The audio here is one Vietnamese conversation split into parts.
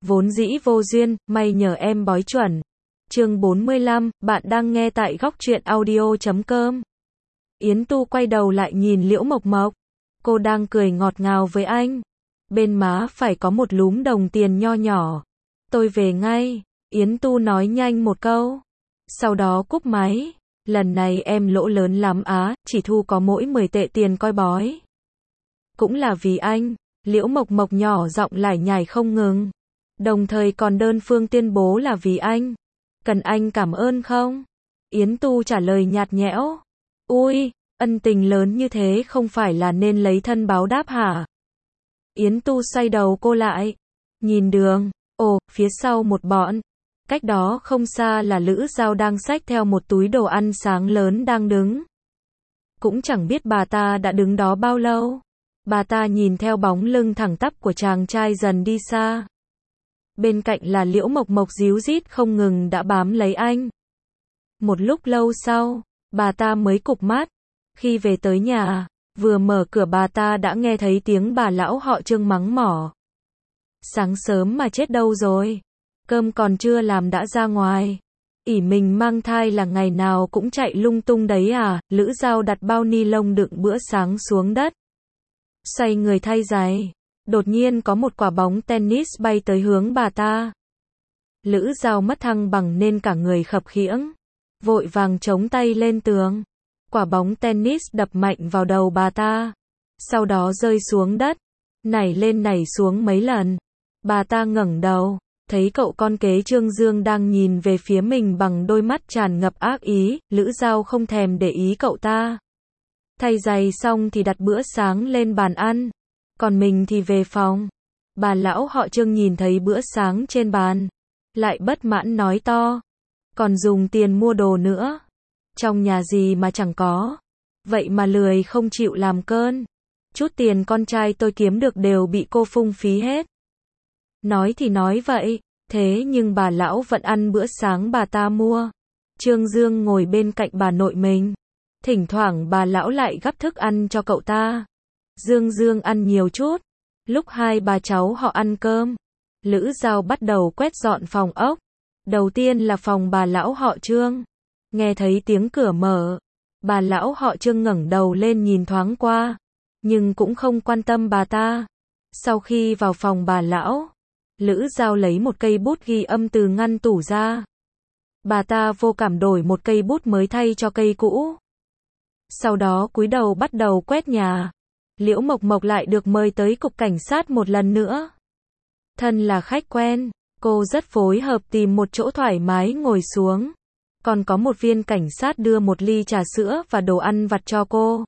Vốn dĩ vô duyên, may nhờ em bói chuẩn. Chương 45, bạn đang nghe tại góc truyện audio.com. Yến Tu quay đầu lại nhìn Liễu Mộc Mộc. Cô đang cười ngọt ngào với anh. Bên má phải có một lúm đồng tiền nho nhỏ. Tôi về ngay. Yến Tu nói nhanh một câu. Sau đó cúp máy. Lần này em lỗ lớn lắm á, chỉ thu có mỗi 10 tệ tiền coi bói. Cũng là vì anh. Liễu Mộc Mộc nhỏ giọng lải nhải không ngừng. Đồng thời còn đơn phương tuyên bố là vì anh. Cần anh cảm ơn không? Yến Tu trả lời nhạt nhẽo. Ui, ân tình lớn như thế không phải là nên lấy thân báo đáp hả? Yến Tu xoay đầu cô lại. Nhìn đường. Ồ, phía sau một bọn. Cách đó không xa là Lữ Giao đang xách theo một túi đồ ăn sáng lớn đang đứng. Cũng chẳng biết bà ta đã đứng đó bao lâu. Bà ta nhìn theo bóng lưng thẳng tắp của chàng trai dần đi xa. Bên cạnh là Liễu Mộc Mộc díu dít không ngừng đã bám lấy anh. Một lúc lâu sau, bà ta mới cụp mắt. Khi về tới nhà, vừa mở cửa bà ta đã nghe thấy tiếng bà lão họ Trương mắng mỏ. Sáng sớm mà chết đâu rồi? Cơm còn chưa làm đã ra ngoài. Ỷ mình mang thai là ngày nào cũng chạy lung tung đấy à? Lữ Giao đặt bao ni lông đựng bữa sáng xuống đất. Xoay người thay giày. Đột nhiên có một quả bóng tennis bay tới hướng bà ta. Lữ Giao mất thăng bằng nên cả người khập khiễng. Vội vàng chống tay lên tường. Quả bóng tennis đập mạnh vào đầu bà ta. Sau đó rơi xuống đất. Nảy lên nảy xuống mấy lần. Bà ta ngẩng đầu. Thấy cậu con kế Trương Dương đang nhìn về phía mình bằng đôi mắt tràn ngập ác ý. Lữ Giao không thèm để ý cậu ta. Thay giày xong thì đặt bữa sáng lên bàn ăn. Còn mình thì về phòng. Bà lão họ Trương nhìn thấy bữa sáng trên bàn. Lại bất mãn nói to. Còn dùng tiền mua đồ nữa. Trong nhà gì mà chẳng có. Vậy mà lười không chịu làm cơn. Chút tiền con trai tôi kiếm được đều bị cô phung phí hết. Nói thì nói vậy. Thế nhưng bà lão vẫn ăn bữa sáng bà ta mua. Trương Dương ngồi bên cạnh bà nội mình. Thỉnh thoảng bà lão lại gắp thức ăn cho cậu ta. Dương ăn nhiều chút. Lúc hai bà cháu họ ăn cơm, Lữ Giao bắt đầu quét dọn phòng ốc. Đầu tiên là phòng bà lão họ Trương. Nghe thấy tiếng cửa mở, bà lão họ Trương ngẩng đầu lên nhìn thoáng qua, nhưng cũng không quan tâm bà ta. Sau khi vào phòng bà lão, Lữ Giao lấy một cây bút ghi âm từ ngăn tủ ra. Bà ta vô cảm đổi một cây bút mới thay cho cây cũ. Sau đó cúi đầu bắt đầu quét nhà. Liễu Mộc Mộc lại được mời tới cục cảnh sát một lần nữa. Thân là khách quen, cô rất phối hợp tìm một chỗ thoải mái ngồi xuống. Còn có một viên cảnh sát đưa một ly trà sữa và đồ ăn vặt cho cô.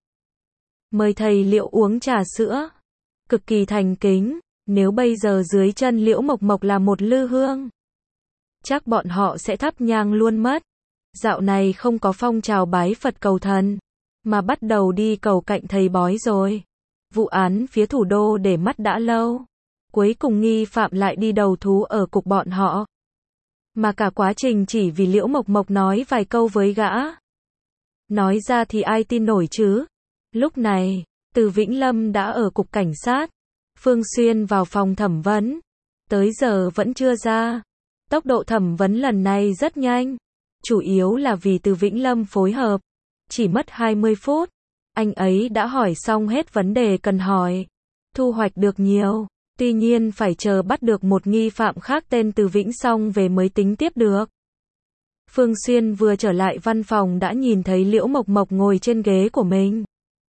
Mời thầy Liễu uống trà sữa. Cực kỳ thành kính, nếu bây giờ dưới chân Liễu Mộc Mộc là một lư hương, chắc bọn họ sẽ thắp nhang luôn mất. Dạo này không có phong trào bái Phật cầu thần, mà bắt đầu đi cầu cạnh thầy bói rồi. Vụ án phía thủ đô để mắt đã lâu. Cuối cùng nghi phạm lại đi đầu thú ở cục bọn họ. Mà cả quá trình chỉ vì Liễu Mộc Mộc nói vài câu với gã. Nói ra thì ai tin nổi chứ. Lúc này, Từ Vĩnh Lâm đã ở cục cảnh sát. Phương Xuyên vào phòng thẩm vấn. Tới giờ vẫn chưa ra. Tốc độ thẩm vấn lần này rất nhanh. Chủ yếu là vì Từ Vĩnh Lâm phối hợp. Chỉ mất 20 phút. Anh ấy đã hỏi xong hết vấn đề cần hỏi. Thu hoạch được nhiều. Tuy nhiên phải chờ bắt được một nghi phạm khác tên Từ Vĩnh xong về mới tính tiếp được. Phương Xuyên vừa trở lại văn phòng đã nhìn thấy Liễu Mộc Mộc ngồi trên ghế của mình.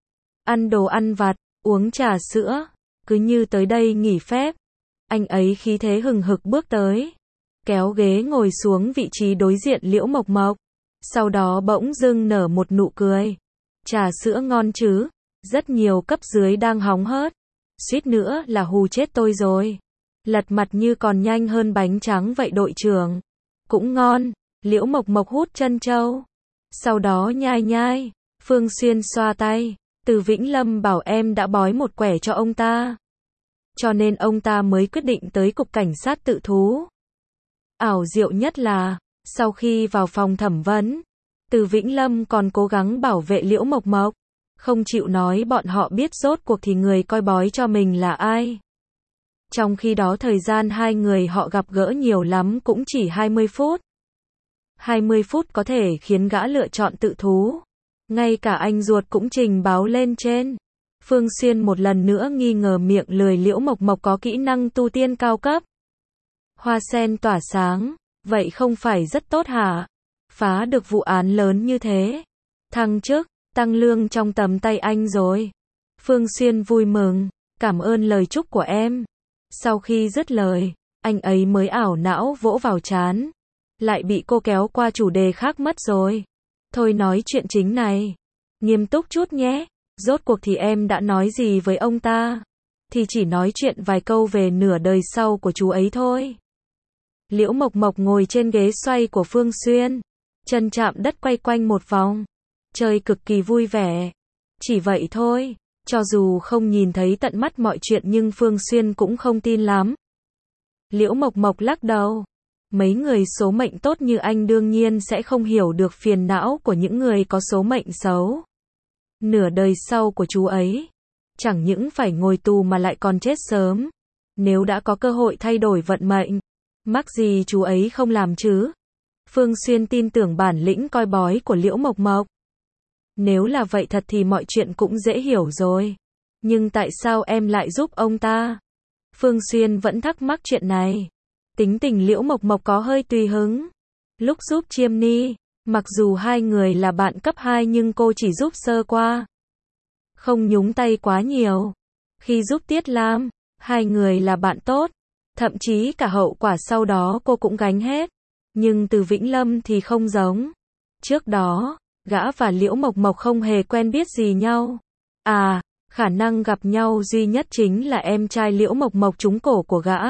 Ăn đồ ăn vặt, uống trà sữa. Cứ như tới đây nghỉ phép. Anh ấy khí thế hừng hực bước tới. Kéo ghế ngồi xuống vị trí đối diện Liễu Mộc Mộc. Sau đó bỗng dưng nở một nụ cười. Trà sữa ngon chứ? Rất nhiều cấp dưới đang hóng hớt. Suýt nữa là hù chết tôi rồi. Lật mặt như còn nhanh hơn bánh trắng vậy đội trưởng. Cũng ngon. Liễu Mộc Mộc hút trân châu. Sau đó nhai nhai. Phương Xuyên xoa tay. Từ Vĩnh Lâm bảo em đã bói một quẻ cho ông ta. Cho nên ông ta mới quyết định tới cục cảnh sát tự thú. Ảo diệu nhất là, sau khi vào phòng thẩm vấn, Từ Vĩnh Lâm còn cố gắng bảo vệ Liễu Mộc Mộc. Không chịu nói bọn họ biết rốt cuộc thì người coi bói cho mình là ai. Trong khi đó thời gian hai người họ gặp gỡ nhiều lắm cũng chỉ 20 phút. 20 phút có thể khiến gã lựa chọn tự thú. Ngay cả anh ruột cũng trình báo lên trên. Phương Xuyên một lần nữa nghi ngờ miệng lười Liễu Mộc Mộc có kỹ năng tu tiên cao cấp. Hoa sen tỏa sáng, vậy không phải rất tốt hả? Phá được vụ án lớn như thế. Thăng chức, tăng lương trong tầm tay anh rồi. Phương Xuyên vui mừng, cảm ơn lời chúc của em. Sau khi dứt lời, anh ấy mới ảo não vỗ vào trán. Lại bị cô kéo qua chủ đề khác mất rồi. Thôi nói chuyện chính này. Nghiêm túc chút nhé. Rốt cuộc thì em đã nói gì với ông ta? Thì chỉ nói chuyện vài câu về nửa đời sau của chú ấy thôi. Liễu Mộc Mộc ngồi trên ghế xoay của Phương Xuyên. Chân chạm đất quay quanh một vòng. Chơi cực kỳ vui vẻ. Chỉ vậy thôi. Cho dù không nhìn thấy tận mắt mọi chuyện nhưng Phương Xuyên cũng không tin lắm. Liễu Mộc Mộc lắc đầu. Mấy người số mệnh tốt như anh đương nhiên sẽ không hiểu được phiền não của những người có số mệnh xấu. Nửa đời sau của chú ấy, chẳng những phải ngồi tù mà lại còn chết sớm. Nếu đã có cơ hội thay đổi vận mệnh, mắc gì chú ấy không làm chứ? Phương Xuyên tin tưởng bản lĩnh coi bói của Liễu Mộc Mộc. Nếu là vậy thật thì mọi chuyện cũng dễ hiểu rồi. Nhưng tại sao em lại giúp ông ta? Phương Xuyên vẫn thắc mắc chuyện này. Tính tình Liễu Mộc Mộc có hơi tùy hứng. Lúc giúp Chiêm Ni, mặc dù hai người là bạn cấp 2 nhưng cô chỉ giúp sơ qua. Không nhúng tay quá nhiều. Khi giúp Tiết Lam, hai người là bạn tốt. Thậm chí cả hậu quả sau đó cô cũng gánh hết. Nhưng từ Vĩnh Lâm thì không giống. Trước đó, gã và Liễu Mộc Mộc không hề quen biết gì nhau. À, khả năng gặp nhau duy nhất chính là em trai Liễu Mộc Mộc trúng cổ của gã.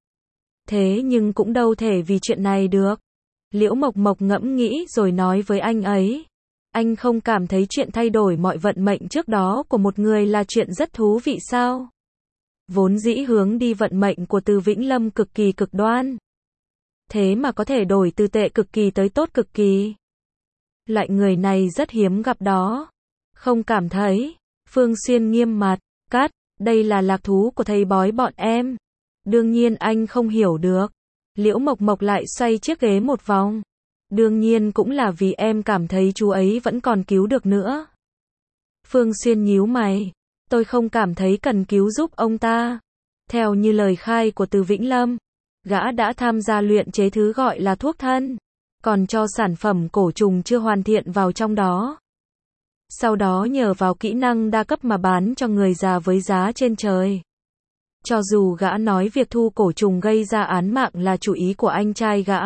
Thế nhưng cũng đâu thể vì chuyện này được. Liễu Mộc Mộc ngẫm nghĩ rồi nói với anh ấy. Anh không cảm thấy chuyện thay đổi mọi vận mệnh trước đó của một người là chuyện rất thú vị sao? Vốn dĩ hướng đi vận mệnh của Từ Vĩnh Lâm cực kỳ cực đoan. Thế mà có thể đổi từ tệ cực kỳ tới tốt cực kỳ. Loại người này rất hiếm gặp đó. Không cảm thấy. Phương Xuyên nghiêm mặt. Cắt, đây là lạc thú của thầy bói bọn em. Đương nhiên anh không hiểu được. Liễu Mộc Mộc lại xoay chiếc ghế một vòng. Đương nhiên cũng là vì em cảm thấy chú ấy vẫn còn cứu được nữa. Phương Xuyên nhíu mày. Tôi không cảm thấy cần cứu giúp ông ta. Theo như lời khai của Từ Vĩnh Lâm, gã đã tham gia luyện chế thứ gọi là thuốc thân. Còn cho sản phẩm cổ trùng chưa hoàn thiện vào trong đó. Sau đó nhờ vào kỹ năng đa cấp mà bán cho người già với giá trên trời. Cho dù gã nói việc thu cổ trùng gây ra án mạng là chủ ý của anh trai gã.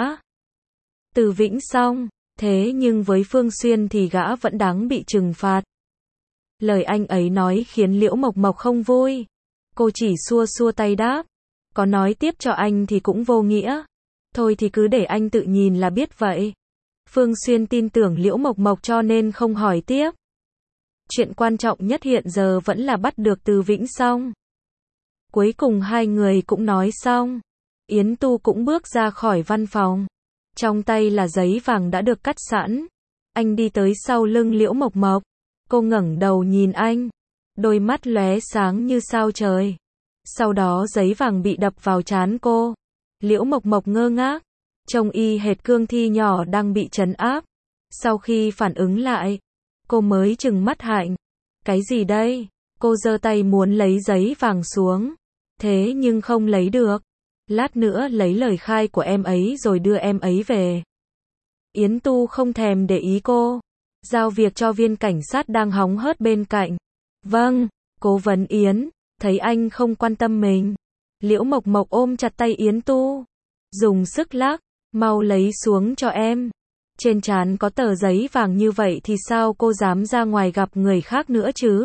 Từ Vĩnh xong, thế nhưng với Phương Xuyên thì gã vẫn đáng bị trừng phạt. Lời anh ấy nói khiến Liễu Mộc Mộc không vui. Cô chỉ xua xua tay đáp. Có nói tiếp cho anh thì cũng vô nghĩa. Thôi thì cứ để anh tự nhìn là biết vậy. Phương Xuyên tin tưởng Liễu Mộc Mộc cho nên không hỏi tiếp. Chuyện quan trọng nhất hiện giờ vẫn là bắt được Từ Vĩnh xong. Cuối cùng hai người cũng nói xong. Yến Tu cũng bước ra khỏi văn phòng. Trong tay là giấy vàng đã được cắt sẵn. Anh đi tới sau lưng Liễu Mộc Mộc. Cô ngẩng đầu nhìn anh. Đôi mắt lóe sáng như sao trời. Sau đó giấy vàng bị đập vào trán cô. Liễu Mộc Mộc ngơ ngác. Trông y hệt cương thi nhỏ đang bị trấn áp. Sau khi phản ứng lại, cô mới trừng mắt hạnh. Cái gì đây? Cô giơ tay muốn lấy giấy vàng xuống. Thế nhưng không lấy được. Lát nữa lấy lời khai của em ấy rồi đưa em ấy về. Yến Tu không thèm để ý cô. Giao việc cho viên cảnh sát đang hóng hớt bên cạnh. Vâng, cố vấn Yến. Thấy anh không quan tâm mình. Liễu Mộc Mộc ôm chặt tay Yến Tu. Dùng sức lắc. Mau lấy xuống cho em. Trên trán có tờ giấy vàng như vậy thì sao cô dám ra ngoài gặp người khác nữa chứ?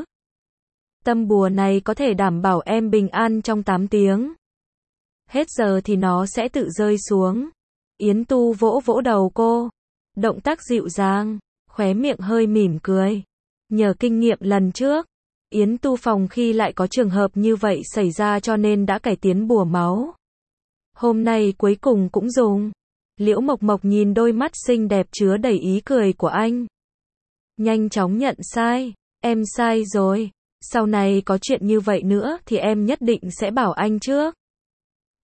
Tâm bùa này có thể đảm bảo em bình an trong 8 tiếng. Hết giờ thì nó sẽ tự rơi xuống. Yến Tu vỗ vỗ đầu cô. Động tác dịu dàng, khóe miệng hơi mỉm cười. Nhờ kinh nghiệm lần trước, Yến Tu phòng khi lại có trường hợp như vậy xảy ra cho nên đã cải tiến bùa máu. Hôm nay cuối cùng cũng dùng. Liễu Mộc Mộc nhìn đôi mắt xinh đẹp chứa đầy ý cười của anh. Nhanh chóng nhận sai. Em sai rồi. Sau này có chuyện như vậy nữa thì em nhất định sẽ bảo anh trước.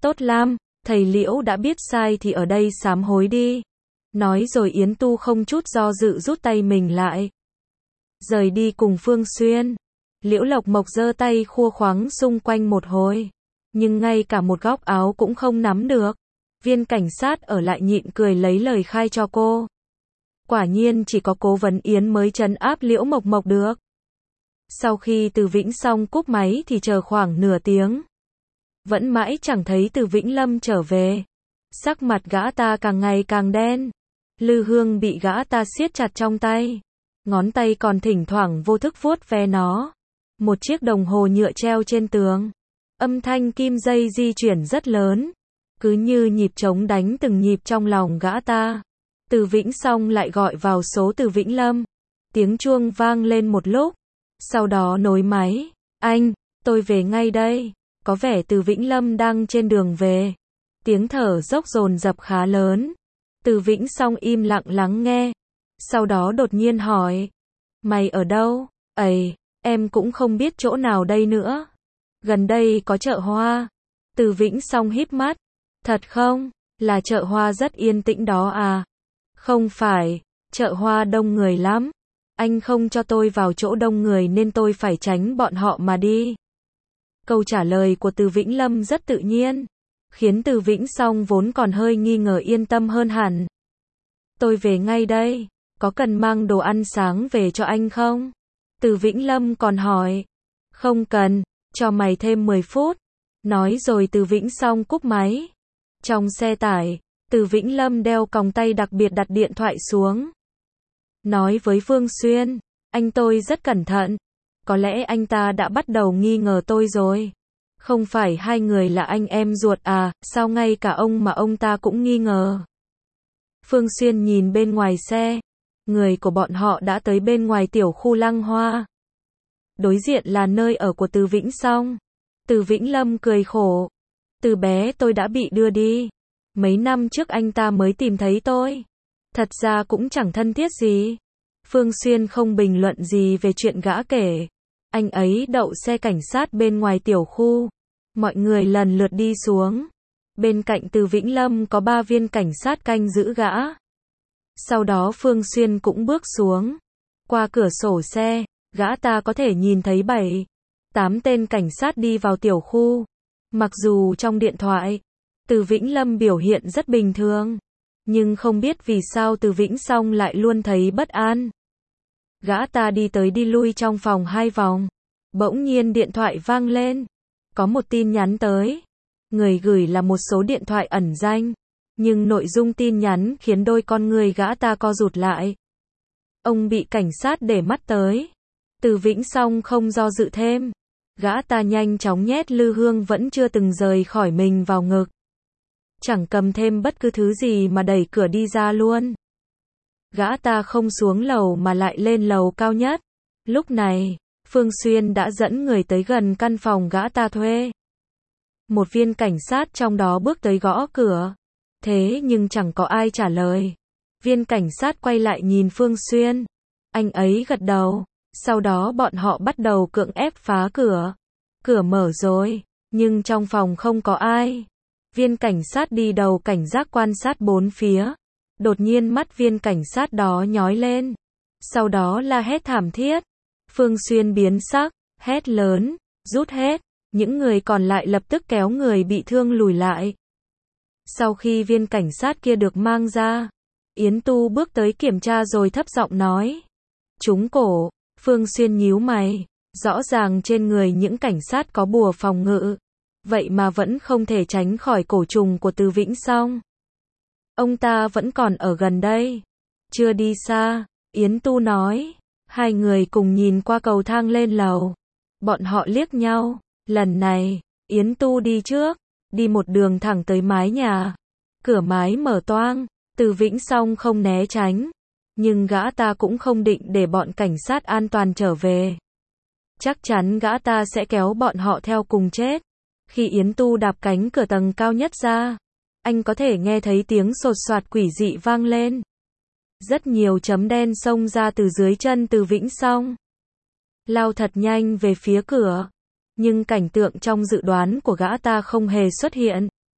Tốt lắm, thầy Liễu đã biết sai thì ở đây sám hối đi. Nói rồi Yến Tu không chút do dự rút tay mình lại. Rời đi cùng Phương Xuyên. Liễu Lộc Mộc giơ tay khua khoắng xung quanh một hồi. Nhưng ngay cả một góc áo cũng không nắm được. Viên cảnh sát ở lại nhịn cười lấy lời khai cho cô. Quả nhiên chỉ có Cố Vấn Yến mới trấn áp Liễu Mộc Mộc được. Sau khi Từ Vĩnh xong cúp máy thì chờ khoảng nửa tiếng. Vẫn mãi chẳng thấy Từ Vĩnh Lâm trở về. Sắc mặt gã ta càng ngày càng đen. Lư hương bị gã ta siết chặt trong tay. Ngón tay còn thỉnh thoảng vô thức vuốt ve nó. Một chiếc đồng hồ nhựa treo trên tường. Âm thanh kim dây di chuyển rất lớn. Cứ như nhịp trống đánh từng nhịp trong lòng gã ta. Từ Vĩnh xong lại gọi vào số Từ Vĩnh Lâm. Tiếng chuông vang lên một lúc. Sau đó nối máy. Anh, tôi về ngay đây. Có vẻ Từ Vĩnh Lâm đang trên đường về. Tiếng thở dốc dồn dập khá lớn. Từ Vĩnh xong im lặng lắng nghe. Sau đó đột nhiên hỏi. Mày ở đâu? Ây, em cũng không biết chỗ nào đây nữa. Gần đây có chợ hoa. Từ Vĩnh xong híp mắt. Thật không? Là chợ hoa rất yên tĩnh đó à? Không phải, chợ hoa đông người lắm. Anh không cho tôi vào chỗ đông người nên tôi phải tránh bọn họ mà đi. Câu trả lời của Từ Vĩnh Lâm rất tự nhiên, khiến Từ Vĩnh xong vốn còn hơi nghi ngờ yên tâm hơn hẳn. Tôi về ngay đây, có cần mang đồ ăn sáng về cho anh không? Từ Vĩnh Lâm còn hỏi. Không cần, cho mày thêm 10 phút. Nói rồi Từ Vĩnh xong cúp máy. Trong xe tải, Từ Vĩnh Lâm đeo còng tay đặc biệt đặt điện thoại xuống. Nói với Phương Xuyên, anh tôi rất cẩn thận. Có lẽ anh ta đã bắt đầu nghi ngờ tôi rồi. Không phải hai người là anh em ruột à, sao ngay cả ông mà ông ta cũng nghi ngờ. Phương Xuyên nhìn bên ngoài xe. Người của bọn họ đã tới bên ngoài tiểu khu Lăng Hoa. Đối diện là nơi ở của Từ Vĩnh Xong. Từ Vĩnh Lâm cười khổ. Từ bé tôi đã bị đưa đi. Mấy năm trước anh ta mới tìm thấy tôi. Thật ra cũng chẳng thân thiết gì. Phương Xuyên không bình luận gì về chuyện gã kể. Anh ấy đậu xe cảnh sát bên ngoài tiểu khu. Mọi người lần lượt đi xuống. Bên cạnh Từ Vĩnh Lâm có 3 viên cảnh sát canh giữ gã. Sau đó Phương Xuyên cũng bước xuống. Qua cửa sổ xe, gã ta có thể nhìn thấy 7, 8 tên cảnh sát đi vào tiểu khu. Mặc dù trong điện thoại, Từ Vĩnh Lâm biểu hiện rất bình thường. Nhưng không biết vì sao Từ Vĩnh Xong lại luôn thấy bất an. Gã ta đi tới đi lui trong phòng 2 vòng. Bỗng nhiên điện thoại vang lên. Có một tin nhắn tới. Người gửi là một số điện thoại ẩn danh. Nhưng nội dung tin nhắn khiến đôi con người gã ta co rụt lại. Ông bị cảnh sát để mắt tới. Từ Vĩnh Xong không do dự thêm. Gã ta nhanh chóng nhét lư hương vẫn chưa từng rời khỏi mình vào ngực. Chẳng cầm thêm bất cứ thứ gì mà đẩy cửa đi ra luôn. Gã ta không xuống lầu mà lại lên lầu cao nhất. Lúc này, Phương Xuyên đã dẫn người tới gần căn phòng gã ta thuê. Một viên cảnh sát trong đó bước tới gõ cửa. Thế nhưng chẳng có ai trả lời. Viên cảnh sát quay lại nhìn Phương Xuyên. Anh ấy gật đầu. Sau đó bọn họ bắt đầu cưỡng ép phá cửa. Cửa mở rồi, nhưng trong phòng không có ai. Viên cảnh sát đi đầu cảnh giác quan sát bốn phía. Đột nhiên mắt viên cảnh sát đó nhói lên. Sau đó la hét thảm thiết. Phương Xuyên biến sắc, hét lớn, rút hết. Những người còn lại lập tức kéo người bị thương lùi lại. Sau khi viên cảnh sát kia được mang ra, Yến Tu bước tới kiểm tra rồi thấp giọng nói. Trúng cổ. Phương Xuyên nhíu mày. Rõ ràng trên người những cảnh sát có bùa phòng ngự. Vậy mà vẫn không thể tránh khỏi cổ trùng của Từ Vĩnh Xong. Ông ta vẫn còn ở gần đây. Chưa đi xa, Yến Tu nói. Hai người cùng nhìn qua cầu thang lên lầu. Bọn họ liếc nhau. Lần này, Yến Tu đi trước. Đi một đường thẳng tới mái nhà. Cửa mái mở toang. Từ Vĩnh Xong không né tránh. Nhưng gã ta cũng không định để bọn cảnh sát an toàn trở về. Chắc chắn gã ta sẽ kéo bọn họ theo cùng chết. Khi Yến Tu đạp cánh cửa tầng cao nhất ra, anh có thể nghe thấy tiếng sột soạt quỷ dị vang lên. Rất nhiều chấm đen xông ra từ dưới chân Từ Vĩnh Xong. Lao thật nhanh về phía cửa. Nhưng cảnh tượng trong dự đoán của gã ta không hề xuất hiện.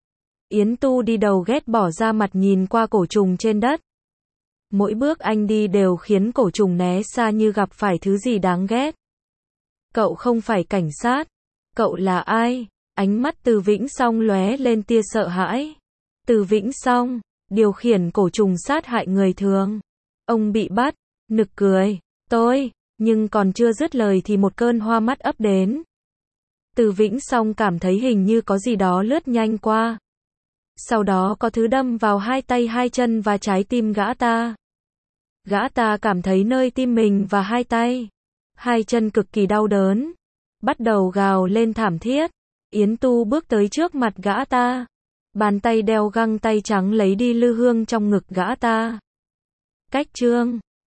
Yến Tu đi đầu ghét bỏ ra mặt nhìn qua cổ trùng trên đất. Mỗi bước anh đi đều khiến cổ trùng né xa như gặp phải thứ gì đáng ghét. Cậu không phải cảnh sát. Cậu là ai? Ánh mắt Từ Vĩnh Song lóe lên tia sợ hãi. Từ Vĩnh Song, điều khiển cổ trùng sát hại người thường. Ông bị bắt, nực cười. Nhưng còn chưa dứt lời thì một cơn hoa mắt ập đến. Từ Vĩnh Song cảm thấy hình như có gì đó lướt nhanh qua. Sau đó có thứ đâm vào hai tay hai chân và trái tim gã ta. Gã ta cảm thấy nơi tim mình và hai tay, hai chân cực kỳ đau đớn. Bắt đầu gào lên thảm thiết. Yến Tu bước tới trước mặt gã ta. Bàn tay đeo găng tay trắng lấy đi lư hương trong ngực gã ta. Cách chương